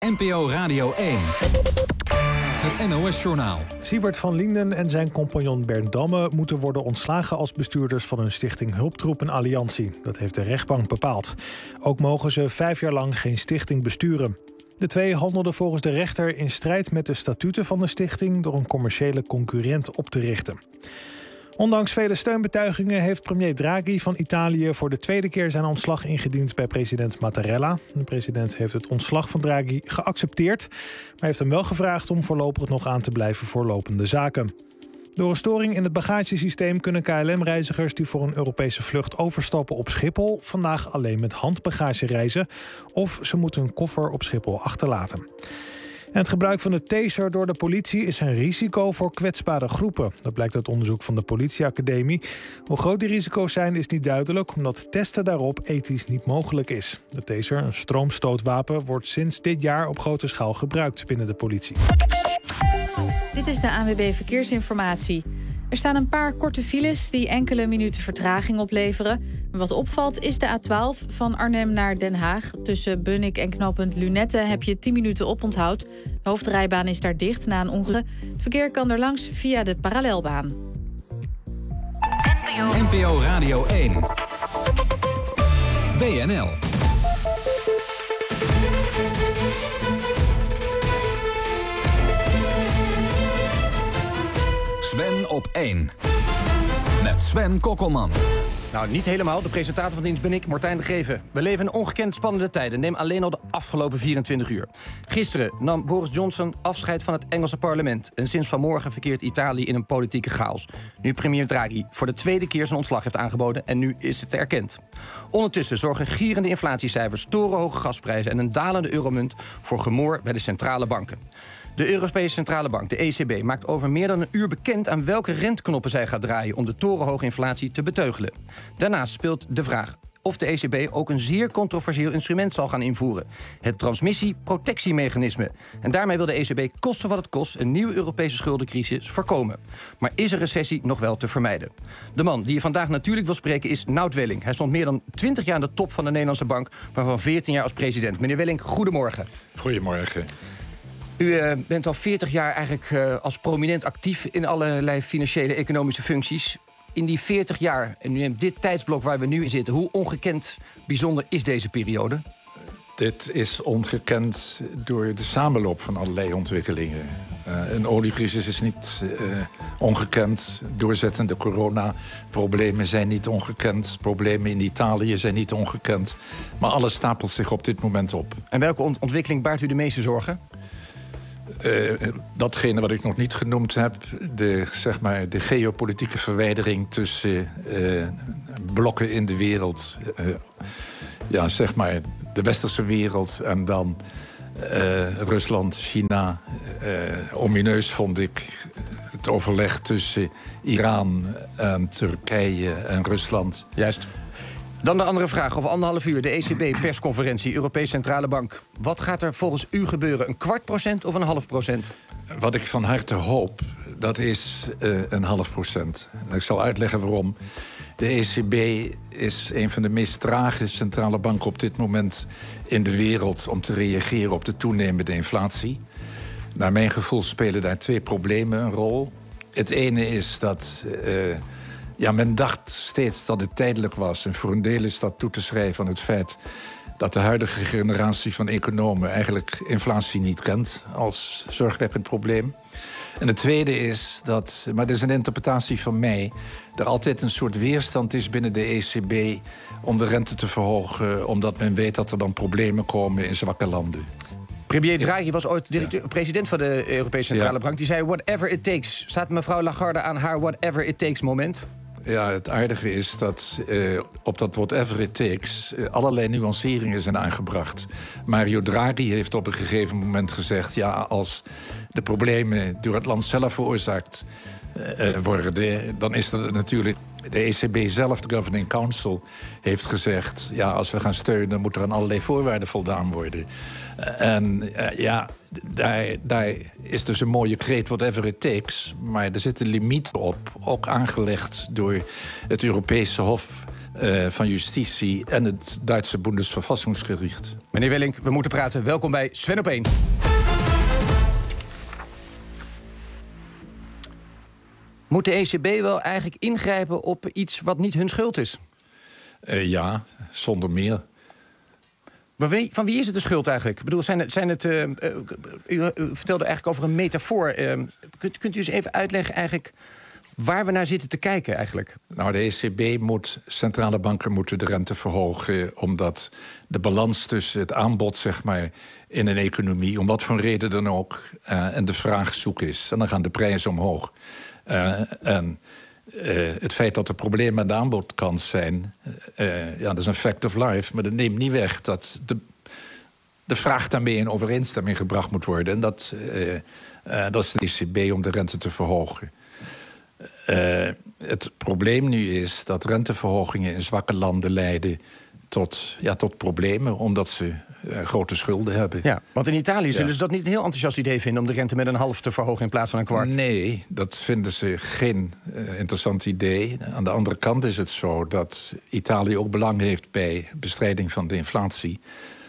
NPO Radio 1. Het NOS-journaal. Siebert van Linden en zijn compagnon Bernd Damme moeten worden ontslagen als bestuurders van hun stichting Hulptroep en Alliantie. Dat heeft de rechtbank bepaald. Ook mogen ze 5 jaar lang geen stichting besturen. De twee handelden volgens de rechter in strijd met de statuten van de stichting door een commerciële concurrent op te richten. Ondanks vele steunbetuigingen heeft premier Draghi van Italië voor de tweede keer zijn ontslag ingediend bij president Mattarella. De president heeft het ontslag van Draghi geaccepteerd, maar heeft hem wel gevraagd om voorlopig nog aan te blijven voor lopende zaken. Door een storing in het bagagesysteem kunnen KLM-reizigers die voor een Europese vlucht overstappen op Schiphol vandaag alleen met handbagage reizen of ze moeten hun koffer op Schiphol achterlaten. En het gebruik van de taser door de politie is een risico voor kwetsbare groepen. Dat blijkt uit onderzoek van de politieacademie. Hoe groot die risico's zijn is niet duidelijk, omdat testen daarop ethisch niet mogelijk is. De taser, een stroomstootwapen, wordt sinds dit jaar op grote schaal gebruikt binnen de politie. Dit is de ANWB Verkeersinformatie. Er staan een paar korte files die enkele minuten vertraging opleveren. Wat opvalt is de A12 van Arnhem naar Den Haag. Tussen Bunnik en knooppunt Lunette heb je 10 minuten oponthoud. De hoofdrijbaan is daar dicht na een ongeluk. Het verkeer kan er langs via de parallelbaan. NPO Radio 1. WNL. Sven op 1. Met Sven Kokkelman. Nou, niet helemaal. De presentator van dienst ben ik, Martijn de Geven. We leven in ongekend spannende tijden. Neem alleen al de afgelopen 24 uur. Gisteren nam Boris Johnson afscheid van het Engelse parlement. En sinds vanmorgen verkeert Italië in een politieke chaos. Nu premier Draghi voor de tweede keer zijn ontslag heeft aangeboden. En nu is het erkend. Ondertussen zorgen gierende inflatiecijfers, torenhoge gasprijzen en een dalende euromunt voor gemor bij de centrale banken. De Europese Centrale Bank, de ECB, maakt over meer dan een uur bekend aan welke renteknoppen zij gaat draaien om de torenhoge inflatie te beteugelen. Daarnaast speelt de vraag of de ECB ook een zeer controversieel instrument zal gaan invoeren: het transmissie-protectiemechanisme. En daarmee wil de ECB koste wat het kost een nieuwe Europese schuldencrisis voorkomen. Maar is een recessie nog wel te vermijden? De man die je vandaag natuurlijk wil spreken is Nout Welling. Hij stond meer dan 20 jaar aan de top van de Nederlandse bank, waarvan 14 jaar als president. Meneer Welling, goedemorgen. Goedemorgen. U bent al 40 jaar eigenlijk als prominent actief in allerlei financiële economische functies. In die 40 jaar, en u neemt dit tijdsblok waar we nu in zitten, hoe ongekend bijzonder is deze periode? Dit is ongekend door de samenloop van allerlei ontwikkelingen. Een oliecrisis is niet ongekend. Doorzettende coronaproblemen zijn niet ongekend. Problemen in Italië zijn niet ongekend. Maar alles stapelt zich op dit moment op. En welke ontwikkeling baart u de meeste zorgen? Datgene wat ik nog niet genoemd heb, de geopolitieke verwijdering tussen blokken in de wereld. De westerse wereld en dan Rusland, China. Omineus vond ik het overleg tussen Iran en Turkije en Rusland. Juist. Dan de andere vraag, over 1,5 uur, de ECB-persconferentie, Europese Centrale Bank. Wat gaat er volgens u gebeuren, 0,25% of 0,5%? Wat ik van harte hoop, dat is 0,5%. En ik zal uitleggen waarom. De ECB is een van de meest trage centrale banken op dit moment in de wereld om te reageren op de toenemende inflatie. Naar mijn gevoel spelen daar 2 problemen een rol. Het ene is dat men dacht steeds dat het tijdelijk was. En voor een deel is dat toe te schrijven aan het feit dat de huidige generatie van economen eigenlijk inflatie niet kent als zorgwekkend probleem. En het tweede is dat, maar dat is een interpretatie van mij, er altijd een soort weerstand is binnen de ECB om de rente te verhogen, omdat men weet dat er dan problemen komen in zwakke landen. Premier Draghi was ooit president van de Europese Centrale Bank. Die zei whatever it takes. Staat mevrouw Lagarde aan haar whatever it takes moment? Ja, het aardige is dat op dat whatever it takes allerlei nuanceringen zijn aangebracht. Mario Draghi heeft op een gegeven moment gezegd, ja, als de problemen door het land zelf veroorzaakt worden, dan is er natuurlijk De ECB zelf, de Governing Council, heeft gezegd... ja, als we gaan steunen, moet er aan allerlei voorwaarden voldaan worden. Daar is dus een mooie kreet, whatever it takes. Maar er zit een limiet op, ook aangelegd door het Europese Hof van Justitie... en het Duitse Bundesverfassungsgericht. Meneer Wellink, we moeten praten. Welkom bij Sven op 1. Moet de ECB wel eigenlijk ingrijpen op iets wat niet hun schuld is? Ja, zonder meer. Maar van wie is het de schuld eigenlijk? Ik bedoel, u vertelde eigenlijk over een metafoor. Kunt u eens even uitleggen eigenlijk waar we naar zitten te kijken eigenlijk? Nou, de ECB centrale banken moeten de rente verhogen... omdat de balans tussen het aanbod, zeg maar, in een economie... om wat voor reden dan ook, en de vraag zoek is. En dan gaan de prijzen omhoog. Het feit dat er problemen met de aanbodkant zijn... dat is een fact of life, maar dat neemt niet weg... dat de vraag daarmee in overeenstemming gebracht moet worden. En dat is de ECB om de rente te verhogen. Het probleem nu is dat renteverhogingen in zwakke landen leiden... tot problemen, omdat ze grote schulden hebben. Ja, want in Italië zullen ze dat niet een heel enthousiast idee vinden... om de rente met een half te verhogen in plaats van een kwart. Nee, dat vinden ze geen interessant idee. Aan de andere kant is het zo dat Italië ook belang heeft... bij bestrijding van de inflatie.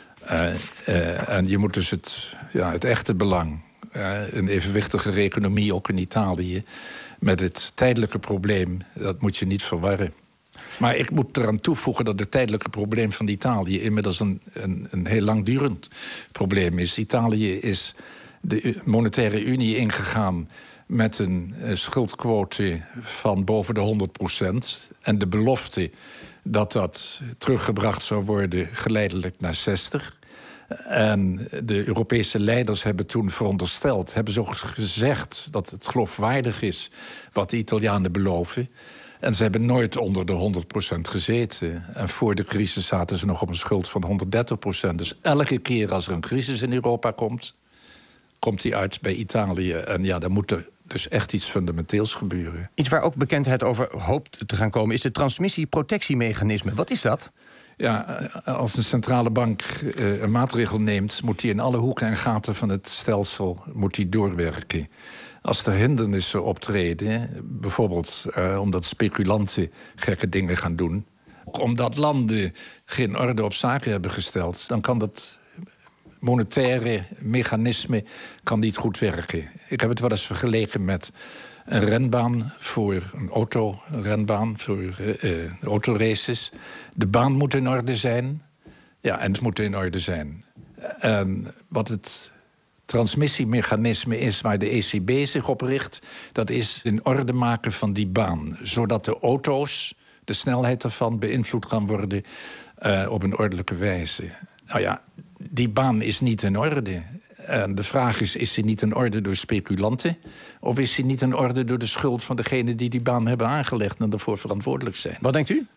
En je moet dus het echte belang... een evenwichtige economie, ook in Italië... met het tijdelijke probleem, dat moet je niet verwarren. Maar ik moet eraan toevoegen dat het tijdelijke probleem van Italië... inmiddels een heel langdurend probleem is. Italië is de monetaire unie ingegaan met een schuldquote van boven de 100%. En de belofte dat teruggebracht zou worden geleidelijk naar 60%. En de Europese leiders hebben toen verondersteld... hebben zo gezegd dat het geloofwaardig is wat de Italianen beloven... En ze hebben nooit onder de 100% gezeten. En voor de crisis zaten ze nog op een schuld van 130%. Dus elke keer als er een crisis in Europa komt die uit bij Italië. En ja, dan moet er dus echt iets fundamenteels gebeuren. Iets waar ook bekendheid over hoopt te gaan komen... is het transmissieprotectiemechanisme. Wat is dat? Ja, als een centrale bank een maatregel neemt... moet die in alle hoeken en gaten van het stelsel doorwerken. Als er hindernissen optreden, bijvoorbeeld omdat speculanten gekke dingen gaan doen... omdat landen geen orde op zaken hebben gesteld... dan kan dat monetaire mechanisme niet goed werken. Ik heb het wel eens vergeleken met een renbaan voor een autorenbaan... voor autoraces. De baan moet in orde zijn. Ja, en het moet in orde zijn. En wat het transmissiemechanisme is waar de ECB zich op richt... dat is in orde maken van die baan. Zodat de auto's, de snelheid ervan, beïnvloed kan worden... op een ordelijke wijze. Nou ja, die baan is niet in orde. En de vraag is die niet in orde door speculanten... of is die niet in orde door de schuld van degenen die baan hebben aangelegd... en daarvoor verantwoordelijk zijn? Wat denkt u?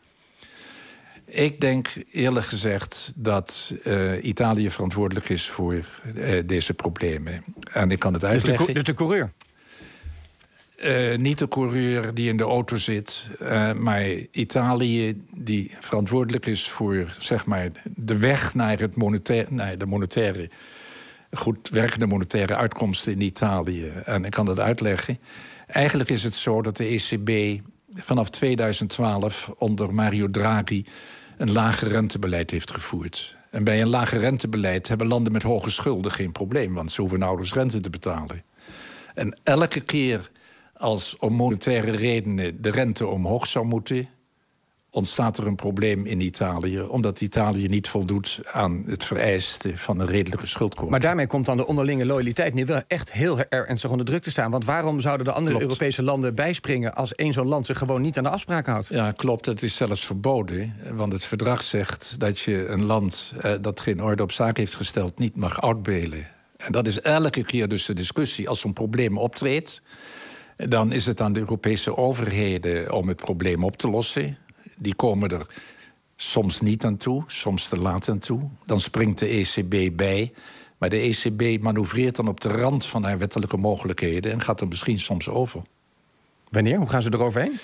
Ik denk eerlijk gezegd dat Italië verantwoordelijk is voor deze problemen. En ik kan het uitleggen. Dus de coureur? Niet de coureur die in de auto zit, maar Italië die verantwoordelijk is voor, zeg maar, de weg naar de monetaire, goed werkende monetaire uitkomsten in Italië. En ik kan dat uitleggen. Eigenlijk is het zo dat de ECB vanaf 2012 onder Mario Draghi een lager rentebeleid heeft gevoerd. En bij een lager rentebeleid hebben landen met hoge schulden geen probleem, want ze hoeven nauwelijks rente te betalen. En elke keer als om monetaire redenen de rente omhoog zou moeten, ontstaat er een probleem in Italië, omdat Italië niet voldoet aan het vereiste van een redelijke schuldquote. Maar daarmee komt dan de onderlinge loyaliteit nu wel echt heel ernstig onder druk te staan. Want waarom zouden de andere Europese landen bijspringen als één zo'n land zich gewoon niet aan de afspraken houdt? Ja, klopt. Het is zelfs verboden. Want het verdrag zegt dat je een land dat geen orde op zaken heeft gesteld niet mag uitbelen. En dat is elke keer dus de discussie. Als zo'n probleem optreedt, dan is het aan de Europese overheden om het probleem op te lossen. Die komen er soms niet aan toe, soms te laat aan toe. Dan springt de ECB bij. Maar de ECB manoeuvreert dan op de rand van haar wettelijke mogelijkheden en gaat er misschien soms over. Wanneer? Hoe gaan ze eroverheen?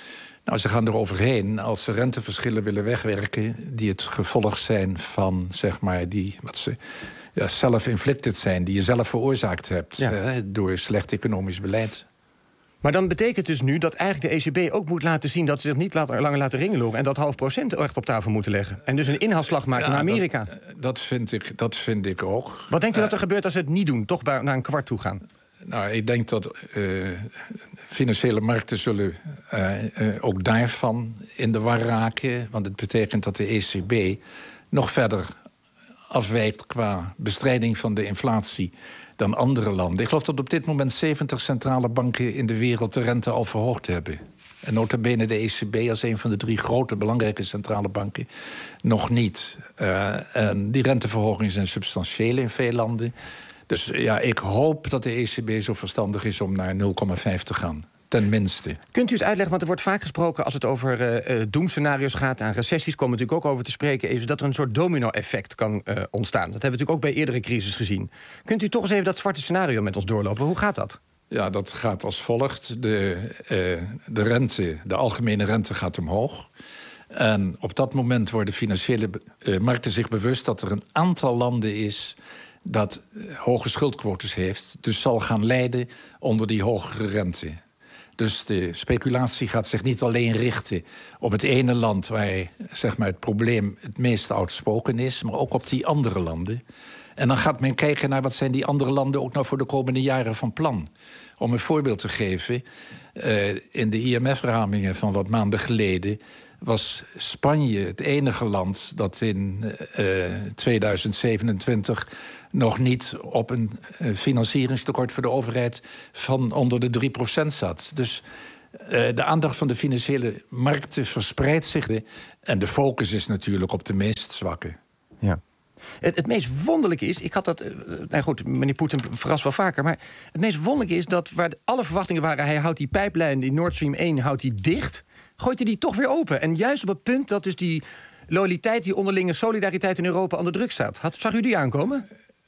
Nou, ze gaan eroverheen als ze renteverschillen willen wegwerken die het gevolg zijn van, zeg maar, die wat ze self-inflicted zijn, die je zelf veroorzaakt hebt door slecht economisch beleid. Maar dan betekent dus nu dat eigenlijk de ECB ook moet laten zien dat ze zich niet langer laten ringeloren en dat 0,5% echt op tafel moeten leggen. En dus een inhaalslag maken naar Amerika. Dat vind ik ook. Wat denkt u dat er gebeurt als ze het niet doen, toch naar een kwart toe gaan? Nou, ik denk dat financiële markten zullen ook daarvan in de war raken. Want het betekent dat de ECB nog verder afwijkt qua bestrijding van de inflatie dan andere landen. Ik geloof dat op dit moment 70 centrale banken in de wereld de rente al verhoogd hebben. En nota bene de ECB als een van de 3 grote belangrijke centrale banken nog niet. En die renteverhogingen zijn substantieel in veel landen. Dus ja, ik hoop dat de ECB zo verstandig is om naar 0,5 te gaan. Ten minste. Kunt u eens uitleggen, want er wordt vaak gesproken als het over doemscenario's gaat, aan recessies komen we natuurlijk ook over te spreken, is dat er een soort domino-effect kan ontstaan. Dat hebben we natuurlijk ook bij eerdere crisis gezien. Kunt u toch eens even dat zwarte scenario met ons doorlopen? Hoe gaat dat? Ja, dat gaat als volgt. De rente, de algemene rente gaat omhoog. En op dat moment worden financiële markten zich bewust dat er een aantal landen is dat hoge schuldquotes heeft, dus zal gaan lijden onder die hogere rente. Dus de speculatie gaat zich niet alleen richten op het ene land waar, zeg maar, het probleem het meest oudspoken is, maar ook op die andere landen. En dan gaat men kijken naar wat zijn die andere landen ook nou voor de komende jaren van plan. Om een voorbeeld te geven, in de IMF-ramingen van wat maanden geleden was Spanje het enige land dat in 2027 nog niet op een financieringstekort voor de overheid van onder de 3% zat. Dus de aandacht van de financiële markten verspreidt zich. En de focus is natuurlijk op de meest zwakke. Ja. Het meest wonderlijke is, ik had dat, nou goed, meneer Poetin verrast wel vaker, maar het meest wonderlijke is dat waar alle verwachtingen waren, hij houdt die pijplijn, die Nord Stream 1 houdt hij dicht, gooit hij die toch weer open. En juist op het punt dat dus die loyaliteit, die onderlinge solidariteit in Europa onder druk staat. Zag u die aankomen?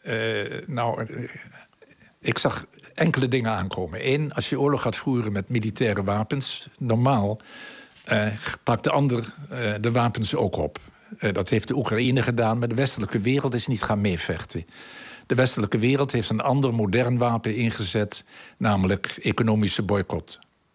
Ik zag enkele dingen aankomen. Eén, als je oorlog gaat voeren met militaire wapens, normaal pakt de ander de wapens ook op. Dat heeft de Oekraïne gedaan, maar de westelijke wereld is niet gaan meevechten. De westelijke wereld heeft een ander modern wapen ingezet, namelijk economische boycott.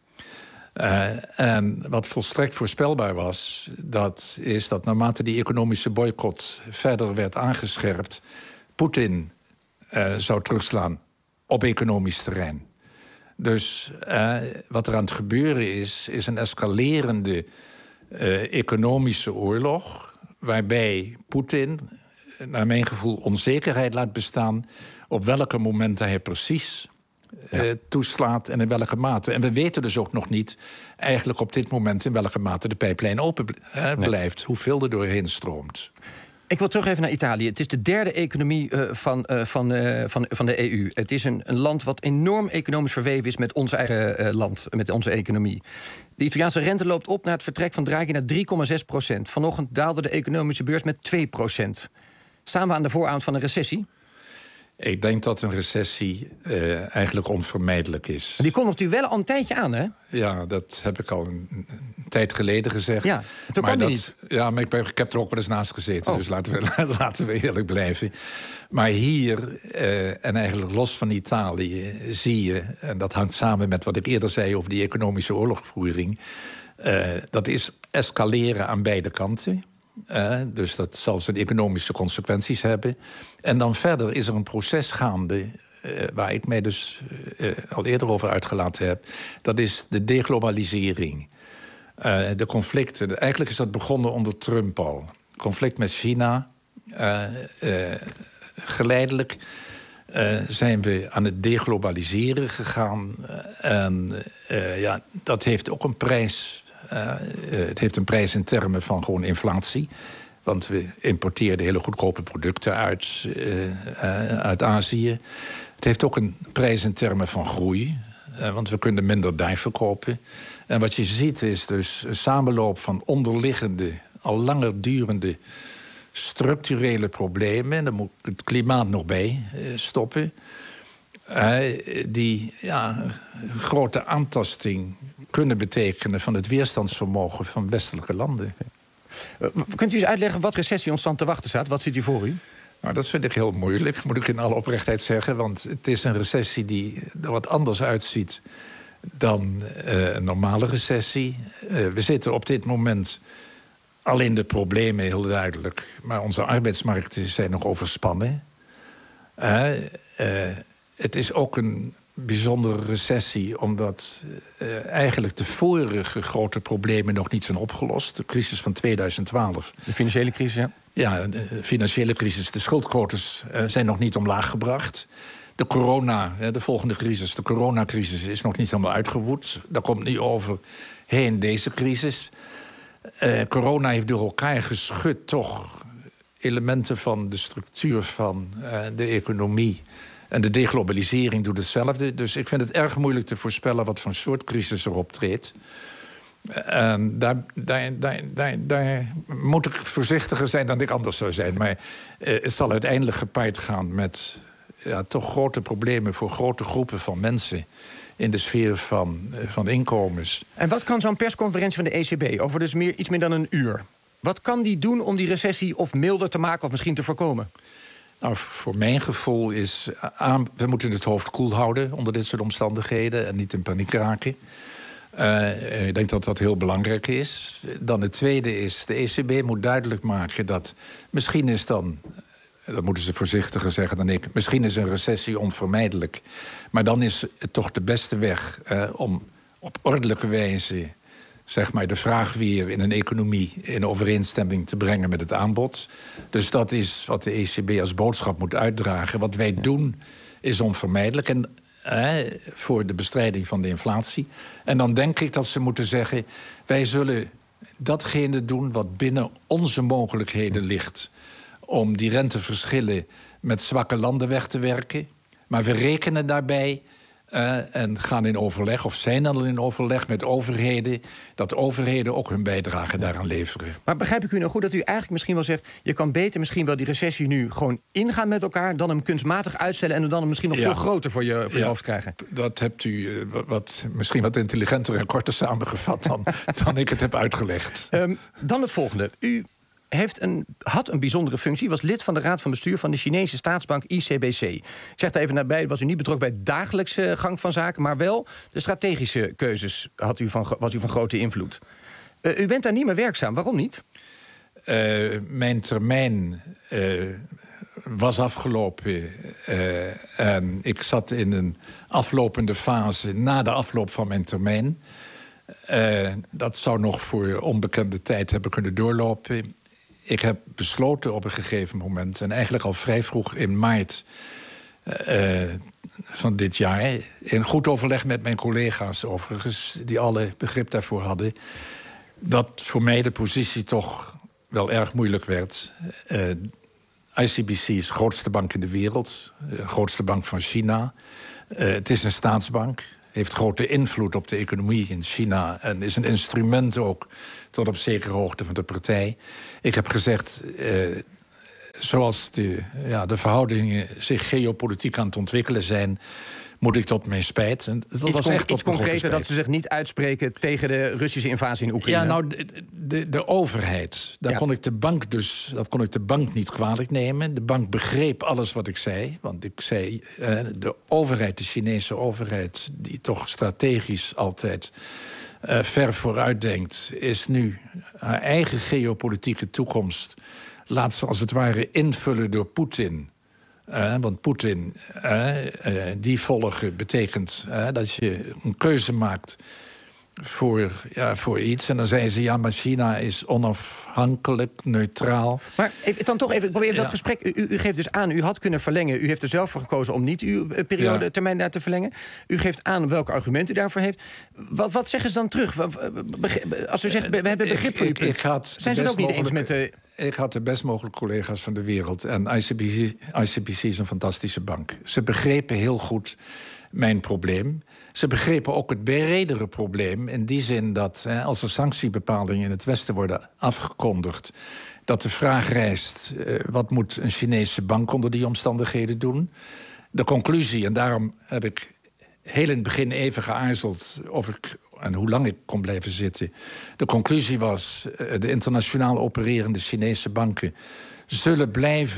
En wat volstrekt voorspelbaar was, dat is dat naarmate die economische boycott verder werd aangescherpt, Poetin zou terugslaan op economisch terrein. Dus wat er aan het gebeuren is een escalerende economische oorlog, waarbij Poetin, naar mijn gevoel, onzekerheid laat bestaan op welke momenten hij precies toeslaat en in welke mate. En we weten dus ook nog niet eigenlijk op dit moment in welke mate de pijplijn open blijft, hoeveel er doorheen stroomt. Ik wil terug even naar Italië. Het is de derde economie van de EU. Het is een land wat enorm economisch verweven is met ons eigen land, met onze economie. De Italiaanse rente loopt op naar het vertrek van Draghi naar 3,6%. Vanochtend daalde de economische beurs met 2%. Staan we aan de vooravond van een recessie? Ik denk dat een recessie eigenlijk onvermijdelijk is. Maar die komt natuurlijk wel al een tijdje aan, hè? Ja, dat heb ik al een tijd geleden gezegd. Ja, toen kwam die niet. Ja, maar ik heb er ook wel eens naast gezeten. Dus laten we eerlijk blijven. Maar hier, en eigenlijk los van Italië, zie je, en dat hangt samen met wat ik eerder zei over die economische oorlogvoering, dat is escaleren aan beide kanten. Dus dat zal zijn economische consequenties hebben. En dan verder is er een proces gaande, waar ik mij dus al eerder over uitgelaten heb. Dat is de deglobalisering. De conflicten. Eigenlijk is dat begonnen onder Trump al. Conflict met China. Geleidelijk zijn we aan het deglobaliseren gegaan. En dat heeft ook een prijs. Het heeft een prijs in termen van gewoon inflatie. Want we importeerden hele goedkope producten uit Azië. Het heeft ook een prijs in termen van groei. Want we kunnen minder daar verkopen. En wat je ziet is dus een samenloop van onderliggende, al langer durende structurele problemen. En daar moet het klimaat nog bij stoppen. die grote aantasting kunnen betekenen van het weerstandsvermogen van westelijke landen. Kunt u eens uitleggen wat recessie ons dan te wachten staat? Wat zit u voor u? Nou, dat vind ik heel moeilijk, moet ik in alle oprechtheid zeggen. Want het is een recessie die er wat anders uitziet dan een normale recessie. We zitten op dit moment al in de problemen, heel duidelijk. Maar onze arbeidsmarkten zijn nog overspannen. Het is ook een bijzondere recessie, omdat eigenlijk de vorige grote problemen nog niet zijn opgelost. De crisis van 2012. De financiële crisis, ja? Ja, de financiële crisis. De schuldquotes zijn nog niet omlaag gebracht. De volgende crisis, de coronacrisis, is nog niet helemaal uitgewoed. Daar komt niet overheen deze crisis. Corona heeft door elkaar geschud toch elementen van de structuur van de economie. En de deglobalisering doet hetzelfde. Dus ik vind het erg moeilijk te voorspellen wat voor soort crisis er optreedt. Daar moet ik voorzichtiger zijn dan ik anders zou zijn. Maar het zal uiteindelijk gepaard gaan met toch grote problemen voor grote groepen van mensen in de sfeer van inkomens. En wat kan zo'n persconferentie van de ECB over dus iets meer dan een uur? Wat kan die doen om die recessie of milder te maken of misschien te voorkomen? Nou, voor mijn gevoel is we moeten het hoofd koel houden onder dit soort omstandigheden en niet in paniek raken. Ik denk dat dat heel belangrijk is. Dan het tweede is, de ECB moet duidelijk maken dat misschien is dan, dat moeten ze voorzichtiger zeggen dan ik, misschien is een recessie onvermijdelijk. Maar dan is het toch de beste weg om op ordelijke wijze, zeg maar, de vraag weer in een economie in overeenstemming te brengen met het aanbod. Dus dat is wat de ECB als boodschap moet uitdragen. Wat wij doen is onvermijdelijk en voor de bestrijding van de inflatie. En dan denk ik dat ze moeten zeggen, wij zullen datgene doen wat binnen onze mogelijkheden ligt om die renteverschillen met zwakke landen weg te werken. Maar we rekenen daarbij en gaan in overleg, of zijn dan in overleg met overheden, dat overheden ook hun bijdrage daaraan leveren. Maar begrijp ik u nou goed dat u eigenlijk misschien wel zegt, je kan beter misschien wel die recessie nu gewoon ingaan met elkaar, dan hem kunstmatig uitstellen en dan hem misschien nog veel groter voor je hoofd krijgen? Dat hebt u misschien wat intelligenter en korter samengevat dan ik het heb uitgelegd. Dan het volgende. U had een bijzondere functie, was lid van de raad van bestuur van de Chinese staatsbank ICBC. Ik zeg daar even nabij, was u niet betrokken bij de dagelijkse gang van zaken, maar wel de strategische keuzes was u van grote invloed. U bent daar niet meer werkzaam, waarom niet? Mijn termijn was afgelopen en ik zat in een aflopende fase na de afloop van mijn termijn. Dat zou nog voor onbekende tijd hebben kunnen doorlopen. Ik heb besloten op een gegeven moment, en eigenlijk al vrij vroeg in maart van dit jaar, in goed overleg met mijn collega's overigens, die alle begrip daarvoor hadden, dat voor mij de positie toch wel erg moeilijk werd. ICBC is de grootste bank in de wereld, de grootste bank van China. Het is een staatsbank, heeft grote invloed op de economie in China en is een instrument ook tot op zekere hoogte van de partij. Ik heb gezegd, zoals de verhoudingen zich geopolitiek aan het ontwikkelen zijn, moet ik tot mijn spijt. En dat was echt iets concreter dat ze zich niet uitspreken tegen de Russische invasie in Oekraïne. Ja, nou, de overheid. Dat kon ik de bank niet kwalijk nemen. De bank begreep alles wat ik zei. Want ik zei, de overheid, de Chinese overheid, die toch strategisch altijd ver vooruit denkt, is nu haar eigen geopolitieke toekomst, laat ze als het ware invullen door Poetin. Want Poetin, die volgen betekent dat je een keuze maakt voor iets. En dan zei ze, ja, maar China is onafhankelijk, neutraal. Maar dan toch even, probeer dat gesprek. U geeft dus aan, u had kunnen verlengen. U heeft er zelf voor gekozen om niet uw termijn daar te verlengen. U geeft aan welke argumenten u daarvoor heeft. Wat zeggen ze dan terug? Als u zegt, we hebben begrip voor uw punt. Zijn ze het ook niet eens met de... Ik had de best mogelijke collega's van de wereld. En ICBC is een fantastische bank. Ze begrepen heel goed mijn probleem. Ze begrepen ook het bredere probleem. In die zin dat als er sanctiebepalingen in het Westen worden afgekondigd, dat de vraag rijst, wat moet een Chinese bank onder die omstandigheden doen? De conclusie, en daarom heb ik heel in het begin even geaarzeld of ik en hoe lang ik kon blijven zitten. De conclusie was, de internationaal opererende Chinese banken zullen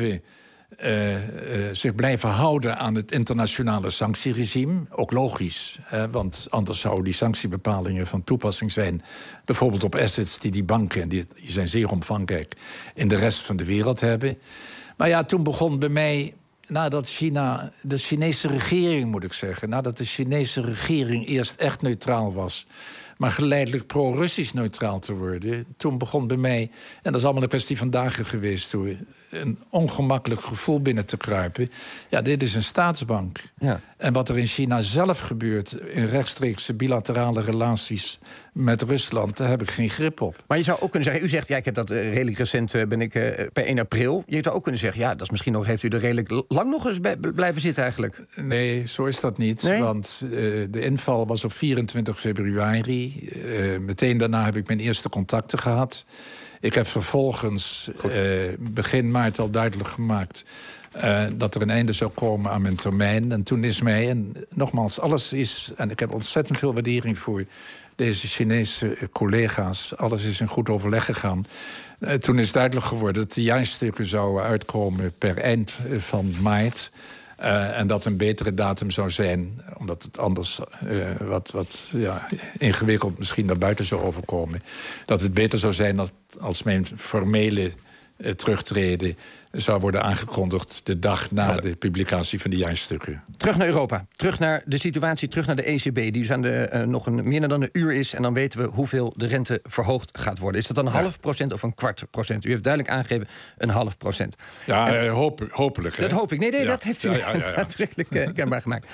zich blijven houden aan het internationale sanctieregime. Ook logisch, want anders zouden die sanctiebepalingen van toepassing zijn, bijvoorbeeld op assets die banken, en die zijn zeer omvangrijk, in de rest van de wereld hebben. Maar ja, toen begon bij mij, nadat de Chinese regering, moet ik zeggen, nadat de Chinese regering eerst echt neutraal was, maar geleidelijk pro-Russisch neutraal te worden, toen begon bij mij, en dat is allemaal een kwestie van dagen geweest, een ongemakkelijk gevoel binnen te kruipen. Ja, dit is een staatsbank. Ja. En wat er in China zelf gebeurt, in rechtstreekse bilaterale relaties met Rusland, daar heb ik geen grip op. Maar je zou ook kunnen zeggen, u zegt, ja, ik heb dat redelijk recent, ben ik per 1 april. Je zou ook kunnen zeggen, ja, dat is misschien nog, heeft u er redelijk lang nog eens blijven zitten eigenlijk? Nee, zo is dat niet. Nee? Want de inval was op 24 februari. Meteen daarna heb ik mijn eerste contacten gehad. Ik heb vervolgens begin maart al duidelijk gemaakt dat er een einde zou komen aan mijn termijn. En toen is mij, en nogmaals, alles is, en ik heb ontzettend veel waardering voor deze Chinese collega's, alles is in goed overleg gegaan. Toen is duidelijk geworden dat de jaarstukken zouden uitkomen per eind van maart. En dat een betere datum zou zijn, omdat het anders wat ingewikkeld misschien naar buiten zou overkomen. Dat het beter zou zijn dat als mijn formele terugtreden zou worden aangekondigd de dag na de publicatie van de jaarstukken. Terug naar Europa, terug naar de situatie, terug naar de ECB... die dus aan nog meer dan een uur is, en dan weten we hoeveel de rente verhoogd gaat worden. Is dat dan 0,5% of 0,25%? U heeft duidelijk aangegeven 0,5%. Ja, hopelijk. Dat hoop ik. Nee, dat heeft u nadrukkelijk kenbaar gemaakt.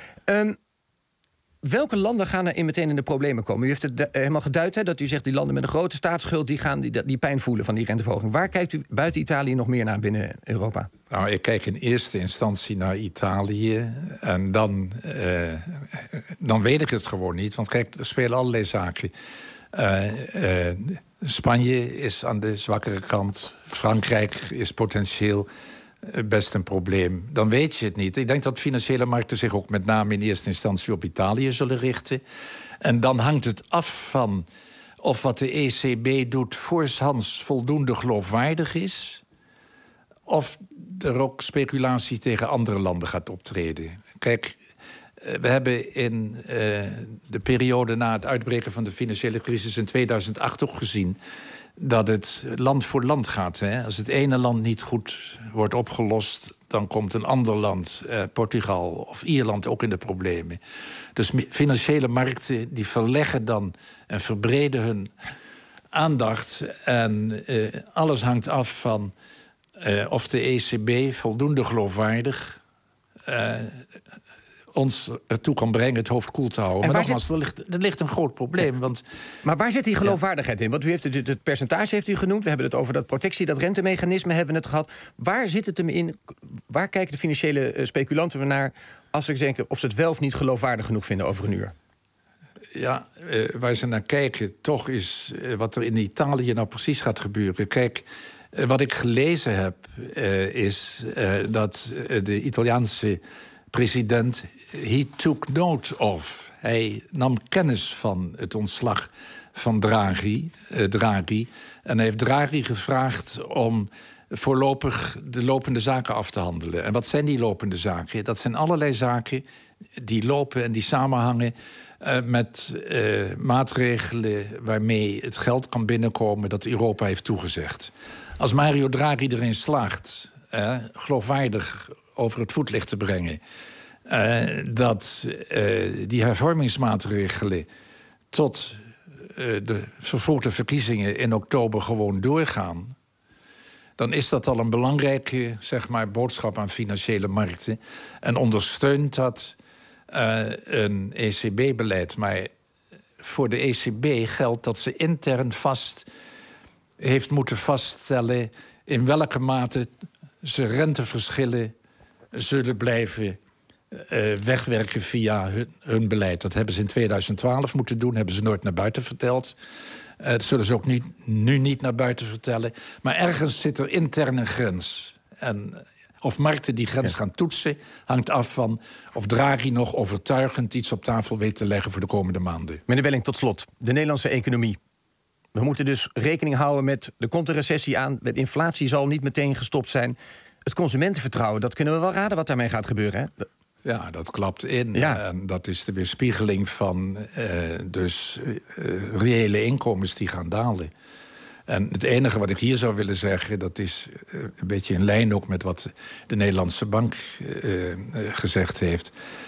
Welke landen gaan er meteen in de problemen komen? U heeft het helemaal geduid, hè, dat u zegt die landen met een grote staatsschuld die gaan die pijn voelen van die renteverhoging. Waar kijkt u buiten Italië nog meer naar binnen Europa? Nou, ik kijk in eerste instantie naar Italië. En dan weet ik het gewoon niet. Want kijk, er spelen allerlei zaken. Spanje is aan de zwakkere kant. Frankrijk is potentieel best een probleem. Dan weet je het niet. Ik denk dat financiële markten zich ook met name in eerste instantie op Italië zullen richten. En dan hangt het af van of wat de ECB doet voorshands voldoende geloofwaardig is, of er ook speculatie tegen andere landen gaat optreden. Kijk, we hebben in de periode na het uitbreken van de financiële crisis in 2008 ook gezien dat het land voor land gaat. Hè? Als het ene land niet goed wordt opgelost, dan komt een ander land, Portugal of Ierland, ook in de problemen. Dus financiële markten die verleggen dan en verbreden hun aandacht. En alles hangt af van of de ECB voldoende geloofwaardig ons ertoe kan brengen het hoofd koel te houden. Maar nogmaals, er ligt een groot probleem. Want, maar waar zit die geloofwaardigheid in? Want u heeft het percentage heeft u genoemd. We hebben het over dat protectie, dat rentemechanisme hebben we het gehad. Waar zit het hem in? Waar kijken de financiële speculanten we naar als ze denken of ze het wel of niet geloofwaardig genoeg vinden over een uur? Ja, waar ze naar kijken toch is wat er in Italië nou precies gaat gebeuren. Kijk, wat ik gelezen heb is dat de Italiaanse president, he took note of. Hij nam kennis van het ontslag van Draghi. En hij heeft Draghi gevraagd om voorlopig de lopende zaken af te handelen. En wat zijn die lopende zaken? Dat zijn allerlei zaken die lopen en die samenhangen met maatregelen waarmee het geld kan binnenkomen dat Europa heeft toegezegd. Als Mario Draghi erin slaagt geloofwaardig over het voetlicht te brengen dat die hervormingsmaatregelen tot de vervroegde verkiezingen in oktober gewoon doorgaan, dan is dat al een belangrijke, zeg maar, boodschap aan financiële markten en ondersteunt dat een ECB-beleid. Maar voor de ECB geldt dat ze intern vast heeft moeten vaststellen in welke mate ze renteverschillen zullen blijven wegwerken via hun beleid. Dat hebben ze in 2012 moeten doen, hebben ze nooit naar buiten verteld. Dat zullen ze ook nu niet naar buiten vertellen. Maar ergens zit er intern een grens. En Of markten die grens gaan toetsen, hangt af van of Draghi nog overtuigend iets op tafel weet te leggen voor de komende maanden. Meneer Welling, tot slot. De Nederlandse economie. We moeten dus rekening houden met... Er komt een recessie aan, de inflatie zal niet meteen gestopt zijn. Het consumentenvertrouwen, dat kunnen we wel raden wat daarmee gaat gebeuren, hè? Ja, dat klapt in. Ja. En dat is de weerspiegeling van reële inkomens die gaan dalen. En het enige wat ik hier zou willen zeggen, dat is een beetje in lijn ook met wat de Nederlandse Bank gezegd heeft.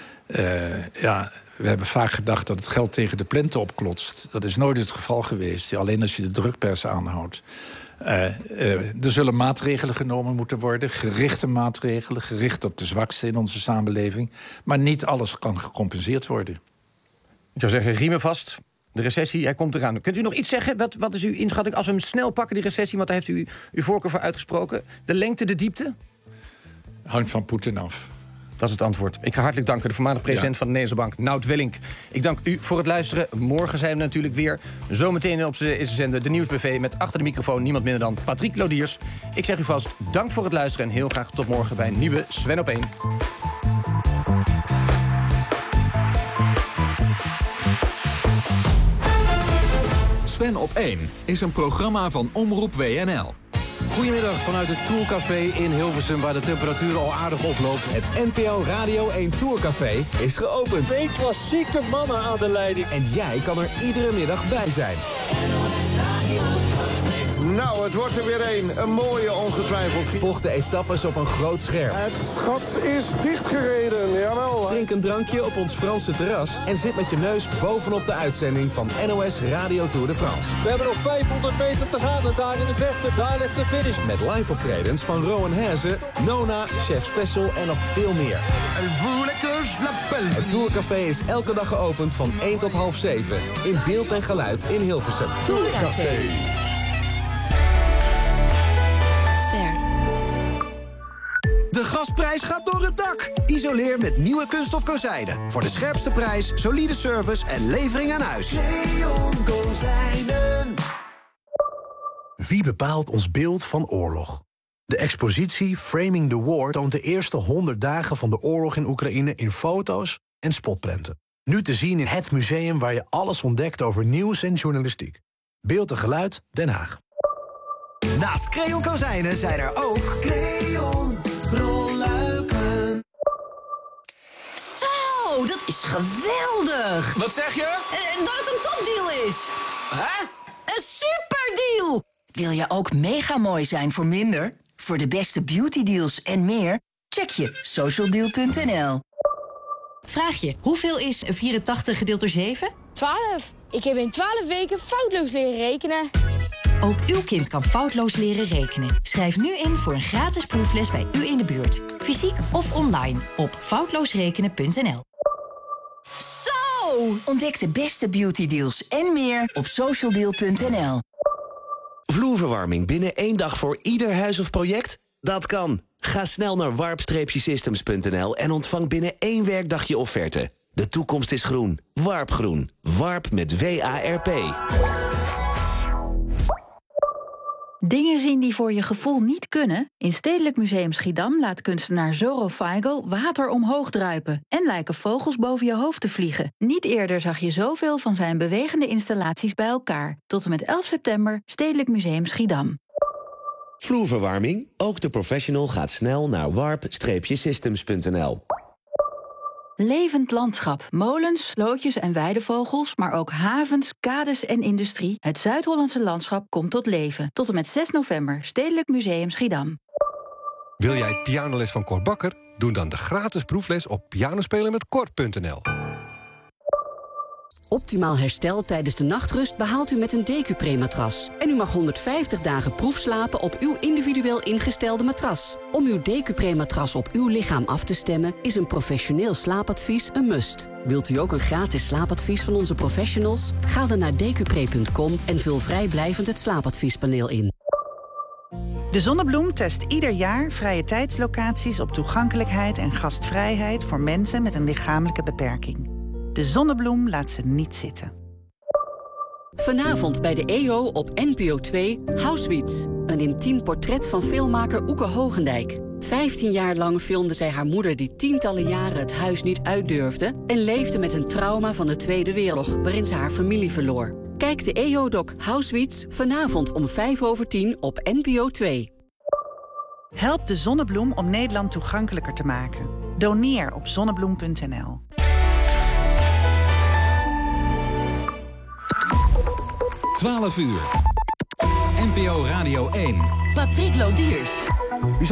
We hebben vaak gedacht dat het geld tegen de plinten opklotst. Dat is nooit het geval geweest, alleen als je de drukpers aanhoudt. Er zullen maatregelen genomen moeten worden, gerichte maatregelen, gericht op de zwakste in onze samenleving. Maar niet alles kan gecompenseerd worden. Ik zou zeggen, riemen vast. De recessie, hij komt eraan. Kunt u nog iets zeggen? Wat is uw inschatting als we hem snel pakken, die recessie? Want daar heeft u uw voorkeur voor uitgesproken. De lengte, de diepte? Hangt van Poetin af. Dat is het antwoord. Ik ga hartelijk danken, de voormalig president van de Nederlandse Bank, Nout Welling. Ik dank u voor het luisteren. Morgen zijn we natuurlijk weer. Zometeen is de zender de Nieuwsbv met achter de microfoon niemand minder dan Patrick Lodiers. Ik zeg u vast dank voor het luisteren en heel graag tot morgen bij een nieuwe Sven op 1. Sven op 1 is een programma van Omroep WNL. Goedemiddag vanuit het Tourcafé in Hilversum, waar de temperatuur al aardig oploopt. Het NPO Radio 1 Tourcafé is geopend. 2 klassieke mannen aan de leiding. En jij kan er iedere middag bij zijn. Nou, het wordt er weer een mooie ongetwijfeld. Volg de etappes op een groot scherm. Het gat is dichtgereden, jawel. Drink een drankje op ons Franse terras en zit met je neus bovenop de uitzending van NOS Radio Tour de France. We hebben nog 500 meter te gaan en daar in de vechten, daar ligt de finish. Met live optredens van Rowan Herzen, Nona, Chef Special en nog veel meer. Het Tourcafé is elke dag geopend van 1 tot half 7. In beeld en geluid in Hilversum. Tourcafé. De gasprijs gaat door het dak. Isoleer met nieuwe kunststof kozijnen. Voor de scherpste prijs, solide service en levering aan huis. Leon Kozijnen. Wie bepaalt ons beeld van oorlog? De expositie Framing the War toont de eerste 100 dagen van de oorlog in Oekraïne in foto's en spotprenten. Nu te zien in het museum waar je alles ontdekt over nieuws en journalistiek. Beeld en geluid, Den Haag. Naast Creon Kozijnen zijn er ook... Creon rolluiken. Zo, dat is geweldig. Wat zeg je? Dat het een topdeal is. Hè? Een superdeal. Wil je ook mega mooi zijn voor minder? Voor de beste beautydeals en meer? Check je socialdeal.nl. Vraag je, hoeveel is 84 gedeeld door 7? 12. Ik heb in 12 weken foutloos leren rekenen. Ook uw kind kan foutloos leren rekenen. Schrijf nu in voor een gratis proefles bij u in de buurt. Fysiek of online op foutloosrekenen.nl. Zo! Ontdek de beste beautydeals en meer op socialdeal.nl. Vloerverwarming binnen 1 dag voor ieder huis of project? Dat kan. Ga snel naar warp-systems.nl en ontvang binnen 1 werkdag je offerte. De toekomst is groen. Warpgroen. Warp met W-A-R-P. Dingen zien die voor je gevoel niet kunnen? In Stedelijk Museum Schiedam laat kunstenaar Zorro Feigl water omhoog druipen en lijken vogels boven je hoofd te vliegen. Niet eerder zag je zoveel van zijn bewegende installaties bij elkaar. Tot en met 11 september, Stedelijk Museum Schiedam. Vloerverwarming? Ook de professional gaat snel naar warp-systems.nl. Levend landschap, molens, slootjes en weidevogels, maar ook havens, kades en industrie. Het Zuid-Hollandse landschap komt tot leven. Tot en met 6 november, Stedelijk Museum Schiedam. Wil jij pianoles van Cor Bakker? Doe dan de gratis proefles op pianospelenmetcor.nl. Optimaal herstel tijdens de nachtrust behaalt u met een Decupre-matras. En u mag 150 dagen proefslapen op uw individueel ingestelde matras. Om uw Decupre-matras op uw lichaam af te stemmen is een professioneel slaapadvies een must. Wilt u ook een gratis slaapadvies van onze professionals? Ga dan naar decupre.com en vul vrijblijvend het slaapadviespaneel in. De Zonnebloem test ieder jaar vrije tijdslocaties op toegankelijkheid en gastvrijheid voor mensen met een lichamelijke beperking. De Zonnebloem laat ze niet zitten. Vanavond bij de EO op NPO 2 Housewits. Een intiem portret van filmmaker Oeke Hogendijk. 15 jaar lang filmde zij haar moeder die tientallen jaren het huis niet uitdurfde en leefde met een trauma van de Tweede Wereldoorlog, waarin ze haar familie verloor. Kijk de EO-doc Housewits vanavond om 5:10 op NPO 2. Help de Zonnebloem om Nederland toegankelijker te maken. Doneer op zonnebloem.nl. Uur. NPO Radio 1. Patrick Lodiers.